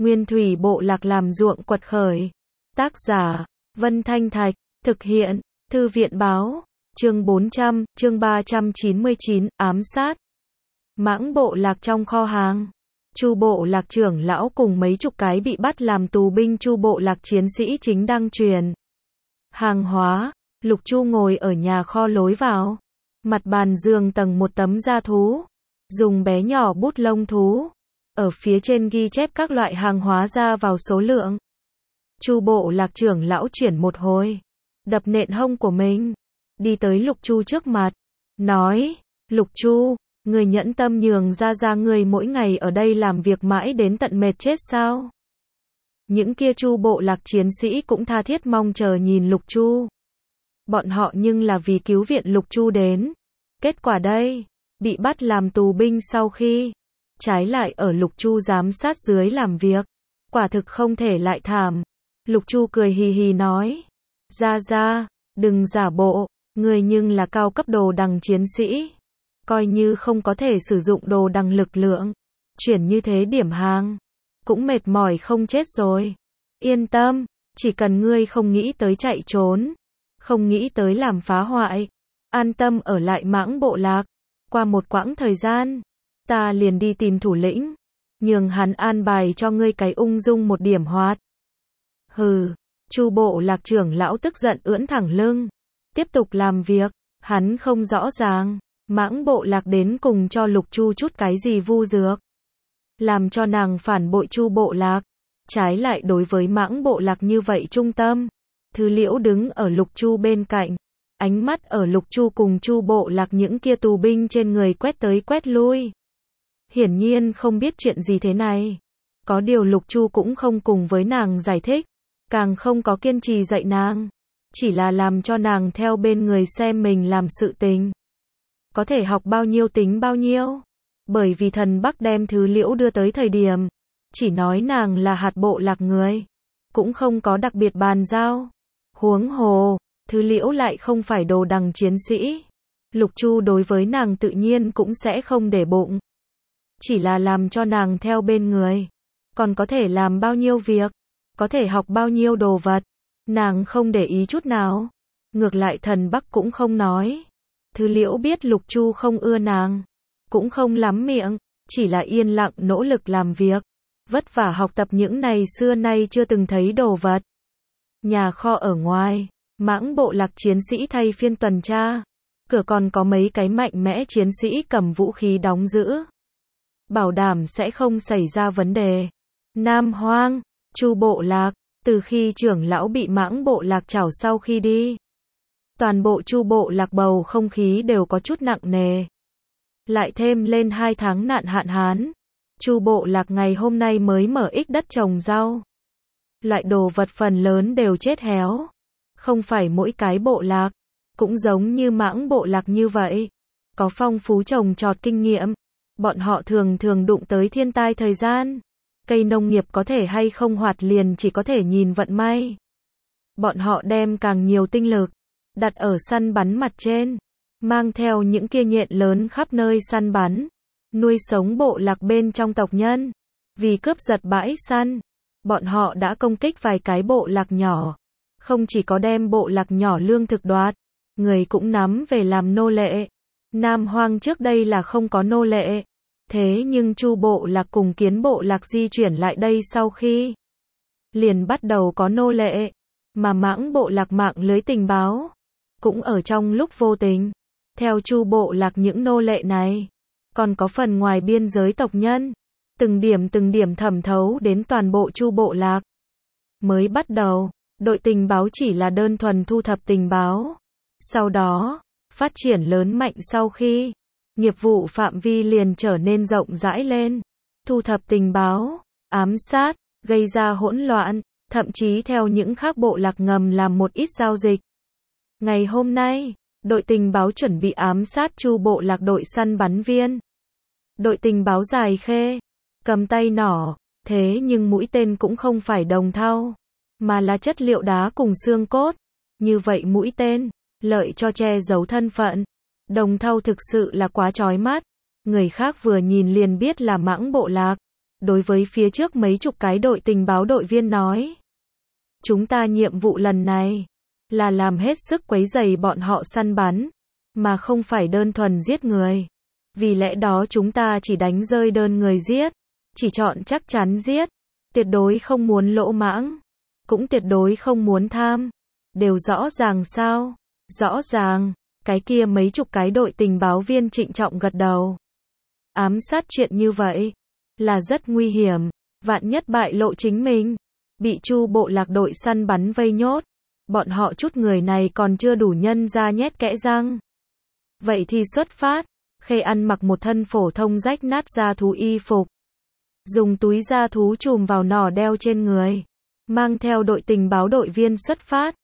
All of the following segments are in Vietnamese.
Nguyên thủy bộ lạc làm ruộng quật khởi. Tác giả, Vân Thanh Thạch, thực hiện, Thư viện báo, chương 400, chương 399, ám sát. Mãng bộ lạc trong kho hàng. Chu bộ lạc trưởng lão cùng mấy chục cái bị bắt làm tù binh Chu bộ lạc chiến sĩ chính đang truyền hàng hóa. Lục Chu ngồi ở nhà kho lối vào. Mặt bàn giường tầng một tấm da thú. Dùng bé nhỏ bút lông thú. Ở phía trên ghi chép các loại hàng hóa ra vào số lượng. Chu bộ lạc trưởng lão chuyển một hồi. Đập nện hông của mình. Đi tới Lục Chu trước mặt. Nói, Lục Chu, người nhẫn tâm nhường ra người mỗi ngày ở đây làm việc mãi đến tận mệt chết sao? Những kia Chu bộ lạc chiến sĩ cũng tha thiết mong chờ nhìn Lục Chu. Bọn họ nhưng là vì cứu viện Lục Chu đến. Kết quả đây, bị bắt làm tù binh sau khi, trái lại ở Lục Chu giám sát dưới làm việc. Quả thực không thể lại thảm. Lục Chu cười hì hì nói. Ra, đừng giả bộ, người nhưng là cao cấp đồ đằng chiến sĩ. Coi như không có thể sử dụng đồ đằng lực lượng. Chuyển như thế điểm hàng. Cũng mệt mỏi không chết rồi. Yên tâm, chỉ cần ngươi không nghĩ tới chạy trốn. Không nghĩ tới làm phá hoại. An tâm ở lại Mãng bộ lạc. Qua một quãng thời gian, ta liền đi tìm thủ lĩnh. Nhường hắn an bài cho ngươi cái ung dung một điểm hoạt. Hừ, Chu bộ lạc trưởng lão tức giận ưỡn thẳng lưng. Tiếp tục làm việc, hắn không rõ ràng. Mãng bộ lạc đến cùng cho Lục Chu chút cái gì vu dược. Làm cho nàng phản bội Chu bộ lạc. Trái lại đối với Mãng bộ lạc như vậy trung tâm. Thư Liễu đứng ở Lục Chu bên cạnh. Ánh mắt ở Lục Chu cùng Chu bộ lạc những kia tù binh trên người quét tới quét lui. Hiển nhiên không biết chuyện gì thế này. Có điều Lục Chu cũng không cùng với nàng giải thích. Càng không có kiên trì dạy nàng. Chỉ là làm cho nàng theo bên người xem mình làm sự tình. Có thể học bao nhiêu tính bao nhiêu. Bởi vì thần Bắc đem Thư Liễu đưa tới thời điểm. Chỉ nói nàng là hạt bộ lạc người. Cũng không có đặc biệt bàn giao. Huống hồ, Thư Liễu lại không phải đồ đằng chiến sĩ. Lục Chu đối với nàng tự nhiên cũng sẽ không để bụng. Chỉ là làm cho nàng theo bên người. Còn có thể làm bao nhiêu việc. Có thể học bao nhiêu đồ vật. Nàng không để ý chút nào. Ngược lại thần Bắc cũng không nói. Thư Liễu biết Lục Chu không ưa nàng. Cũng không lắm miệng. Chỉ là yên lặng nỗ lực làm việc. Vất vả học tập những này xưa nay chưa từng thấy đồ vật. Nhà kho ở ngoài. Mãng bộ lạc chiến sĩ thay phiên tuần tra. Cửa còn có mấy cái mạnh mẽ chiến sĩ cầm vũ khí đóng giữ. Bảo đảm sẽ không xảy ra vấn đề. Nam Hoang, Chu bộ lạc. Từ khi trưởng lão bị Mãng bộ lạc trảo sau khi đi. Toàn bộ Chu bộ lạc bầu không khí đều có chút nặng nề. Lại thêm lên 2 tháng nạn hạn hán. Chu bộ lạc ngày hôm nay mới mở ích đất trồng rau. Loại đồ vật phần lớn đều chết héo. Không phải mỗi cái bộ lạc. Cũng giống như Mãng bộ lạc như vậy. Có phong phú trồng trọt kinh nghiệm. Bọn họ thường đụng tới thiên tai thời gian. Cây nông nghiệp có thể hay không hoạt liền chỉ có thể nhìn vận may. Bọn họ đem càng nhiều tinh lực. Đặt ở săn bắn mặt trên. Mang theo những kia nhện lớn khắp nơi săn bắn. Nuôi sống bộ lạc bên trong tộc nhân. Vì cướp giật bãi săn. Bọn họ đã công kích vài cái bộ lạc nhỏ. Không chỉ có đem bộ lạc nhỏ lương thực đoạt. Người cũng nắm về làm nô lệ. Nam Hoang trước đây là không có nô lệ. Thế nhưng Chu bộ lạc cùng Kiến bộ lạc di chuyển lại đây sau khi. Liền bắt đầu có nô lệ. Mà Mãng bộ lạc mạng lưới tình báo. Cũng ở trong lúc vô tình. Theo Chu bộ lạc những nô lệ này. Còn có phần ngoài biên giới tộc nhân. Từng điểm thẩm thấu đến toàn bộ Chu bộ lạc. Mới bắt đầu, đội tình báo chỉ là đơn thuần thu thập tình báo. Sau đó, phát triển lớn mạnh sau khi, nghiệp vụ phạm vi liền trở nên rộng rãi lên. Thu thập tình báo, ám sát, gây ra hỗn loạn, thậm chí theo những khác bộ lạc ngầm làm một ít giao dịch. Ngày hôm nay, đội tình báo chuẩn bị ám sát Chu bộ lạc đội săn bắn viên. Đội tình báo dài khê, cầm tay nỏ, thế nhưng mũi tên cũng không phải đồng thau, mà là chất liệu đá cùng xương cốt. Như vậy mũi tên, lợi cho che giấu thân phận. Đồng thau thực sự là quá chói mắt. Người khác vừa nhìn liền biết là Mãng bộ lạc. đối với phía trước mấy chục cái đội tình báo đội viên nói. Chúng ta nhiệm vụ lần này là làm hết sức quấy rầy bọn họ săn bắn, mà không phải đơn thuần giết người. Vì lẽ đó chúng ta chỉ đánh rơi đơn người giết, chỉ chọn chắc chắn giết, tuyệt đối không muốn lỗ mãng, cũng tuyệt đối không muốn tham. Đều rõ ràng sao? Rõ ràng. Cái kia mấy chục cái đội tình báo viên trịnh trọng gật đầu. Ám sát chuyện như vậy là rất nguy hiểm, vạn nhất bại lộ chính mình, bị Chu bộ lạc đội săn bắn vây nhốt, bọn họ chút người này còn chưa đủ nhân ra nhét kẽ răng. Vậy thì xuất phát. Khê ăn mặc một thân phổ thông rách nát da thú y phục, dùng túi da thú chùm vào nỏ đeo trên người, mang theo đội tình báo đội viên xuất phát.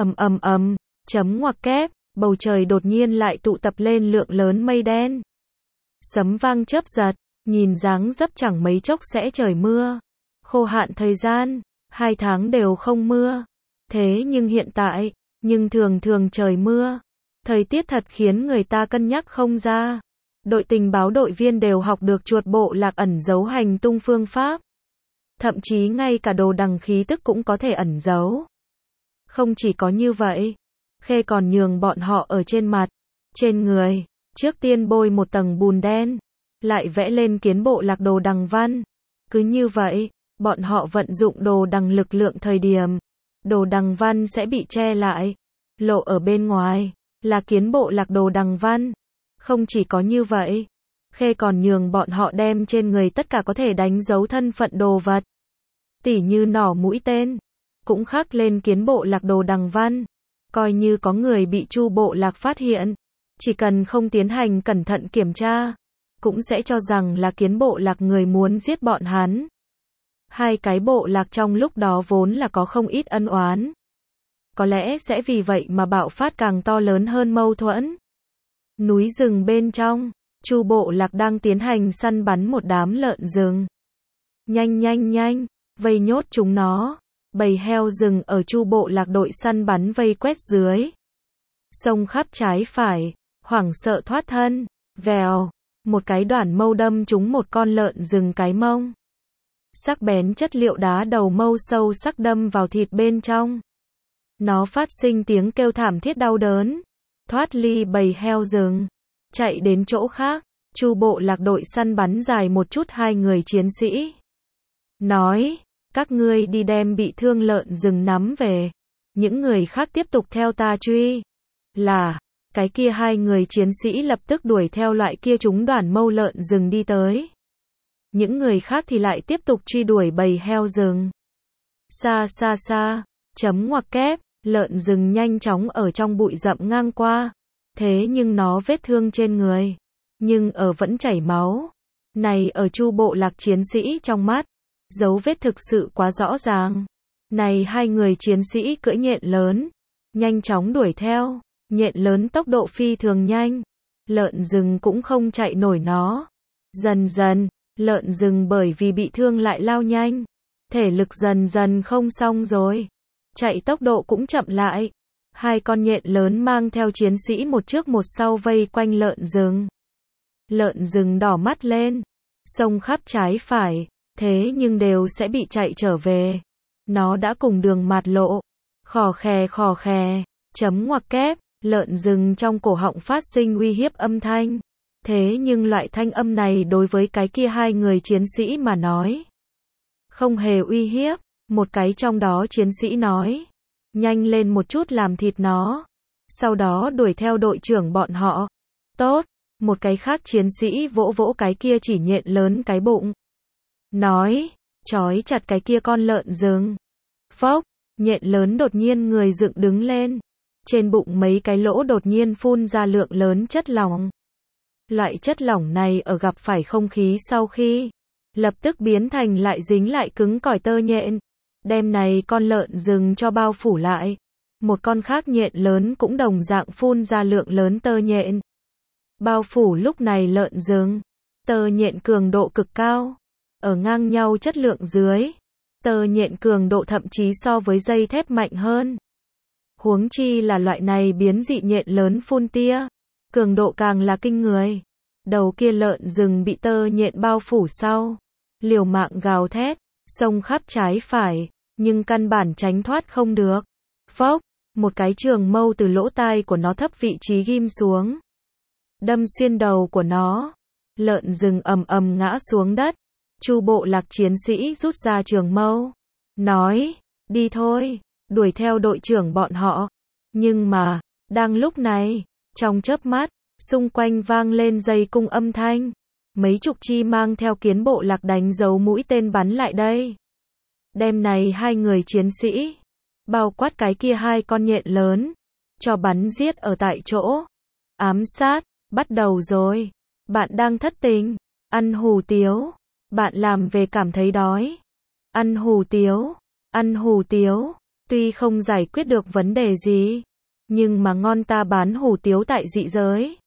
Chấm ngoặc kép, bầu trời đột nhiên lại tụ tập lên lượng lớn mây đen. Sấm vang chớp giật, nhìn dáng dấp chẳng mấy chốc sẽ trời mưa. Khô hạn thời gian, 2 tháng đều không mưa. Thế nhưng hiện tại, thường thường trời mưa. Thời tiết thật khiến người ta cân nhắc không ra. Đội tình báo đội viên đều học được chuột bộ lạc ẩn giấu hành tung phương pháp. Thậm chí ngay cả đồ đằng khí tức cũng có thể ẩn giấu. Không chỉ có như vậy, Khê còn nhường bọn họ ở trên mặt, trên người, trước tiên bôi một tầng bùn đen, lại vẽ lên kiến bộ lạc đồ đằng văn. Cứ như vậy, bọn họ vận dụng đồ đằng lực lượng thời điểm, đồ đằng văn sẽ bị che lại, lộ ở bên ngoài, là kiến bộ lạc đồ đằng văn. Không chỉ có như vậy, Khê còn nhường bọn họ đem trên người tất cả có thể đánh dấu thân phận đồ vật, tỉ như nỏ mũi tên, cũng khắc lên kiến bộ lạc đồ đằng văn. Coi như có người bị Chu bộ lạc phát hiện, chỉ cần không tiến hành cẩn thận kiểm tra, cũng sẽ cho rằng là kiến bộ lạc người muốn giết bọn hắn. Hai cái bộ lạc trong lúc đó vốn là có không ít ân oán. Có lẽ sẽ vì vậy mà bạo phát càng to lớn hơn mâu thuẫn. Núi rừng bên trong, Chu bộ lạc đang tiến hành săn bắn một đám lợn rừng. Nhanh, vây nhốt chúng nó. Bầy heo rừng ở Chu bộ lạc đội săn bắn vây quét dưới. Xông khắp trái phải, hoảng sợ thoát thân. Vèo, một cái đoản mâu đâm trúng một con lợn rừng cái mông. Sắc bén chất liệu đá đầu mâu sâu sắc đâm vào thịt bên trong. Nó phát sinh tiếng kêu thảm thiết đau đớn. Thoát ly bầy heo rừng, chạy đến chỗ khác. Chu bộ lạc đội săn bắn dài một chút 2 người chiến sĩ. Nói, các ngươi đi đem bị thương lợn rừng nắm về. Những người khác tiếp tục theo ta truy. Là, cái kia 2 người chiến sĩ lập tức đuổi theo loại kia chúng đoản mâu lợn rừng đi tới. Những người khác thì lại tiếp tục truy đuổi bầy heo rừng. Xa, chấm ngoặc kép, lợn rừng nhanh chóng ở trong bụi rậm ngang qua. Thế nhưng nó vết thương trên người, nhưng ở vẫn chảy máu. Này ở Chu bộ lạc chiến sĩ trong mắt, dấu vết thực sự quá rõ ràng. Này 2 người chiến sĩ cưỡi nhện lớn, nhanh chóng đuổi theo. Nhện lớn tốc độ phi thường nhanh, lợn rừng cũng không chạy nổi nó. Dần dần, lợn rừng bởi vì bị thương lại lao nhanh, thể lực dần dần không xong rồi, chạy tốc độ cũng chậm lại. 2 con nhện lớn mang theo chiến sĩ một trước một sau vây quanh lợn rừng. Lợn rừng đỏ mắt lên, xông khắp trái phải, thế nhưng đều sẽ bị chạy trở về. Nó đã cùng đường mạt lộ. Khò khè, chấm ngoặc kép, lợn rừng trong cổ họng phát sinh uy hiếp âm thanh. Thế nhưng loại thanh âm này đối với cái kia 2 người chiến sĩ mà nói, không hề uy hiếp. Một cái trong đó chiến sĩ nói, nhanh lên một chút làm thịt nó. Sau đó đuổi theo đội trưởng bọn họ. Tốt, một cái khác chiến sĩ vỗ vỗ cái kia chỉ nhện lớn cái bụng. Nói, trói chặt cái kia con lợn rừng. Phốc, nhện lớn đột nhiên người dựng đứng lên. Trên bụng mấy cái lỗ đột nhiên phun ra lượng lớn chất lỏng. Loại chất lỏng này ở gặp phải không khí sau khi, lập tức biến thành lại dính lại cứng cỏi tơ nhện. Đem này con lợn rừng cho bao phủ lại. Một con khác nhện lớn cũng đồng dạng phun ra lượng lớn tơ nhện. Bao phủ lúc này lợn rừng. Tơ nhện cường độ cực cao. Ở ngang nhau chất lượng dưới. Tơ nhện cường độ thậm chí so với dây thép mạnh hơn. Huống chi là loại này biến dị nhện lớn phun tia. Cường độ càng là kinh người. Đầu kia lợn rừng bị tơ nhện bao phủ sau. liều mạng gào thét, xông khắp trái phải, nhưng căn bản tránh thoát không được. Phốc, một cái trường mâu từ lỗ tai của nó thấp vị trí ghim xuống, đâm xuyên đầu của nó. Lợn rừng ầm ầm ngã xuống đất. Chu bộ lạc chiến sĩ rút ra trường mâu, nói, đi thôi, đuổi theo đội trưởng bọn họ. Nhưng mà, đang lúc này, trong chớp mắt, xung quanh vang lên dây cung âm thanh. Mấy chục chi mang theo kiến bộ lạc đánh dấu mũi tên bắn lại đây. Đêm này hai người chiến sĩ, bao quát cái kia hai con nhện lớn, cho bắn giết ở tại chỗ. Ám sát, bắt đầu rồi. Bạn đang thất tình, ăn hủ tiếu. Bạn làm về cảm thấy đói. Ăn hủ tiếu, ăn hủ tiếu. Tuy không giải quyết được vấn đề gì, nhưng mà ngon ta bán hủ tiếu tại dị giới.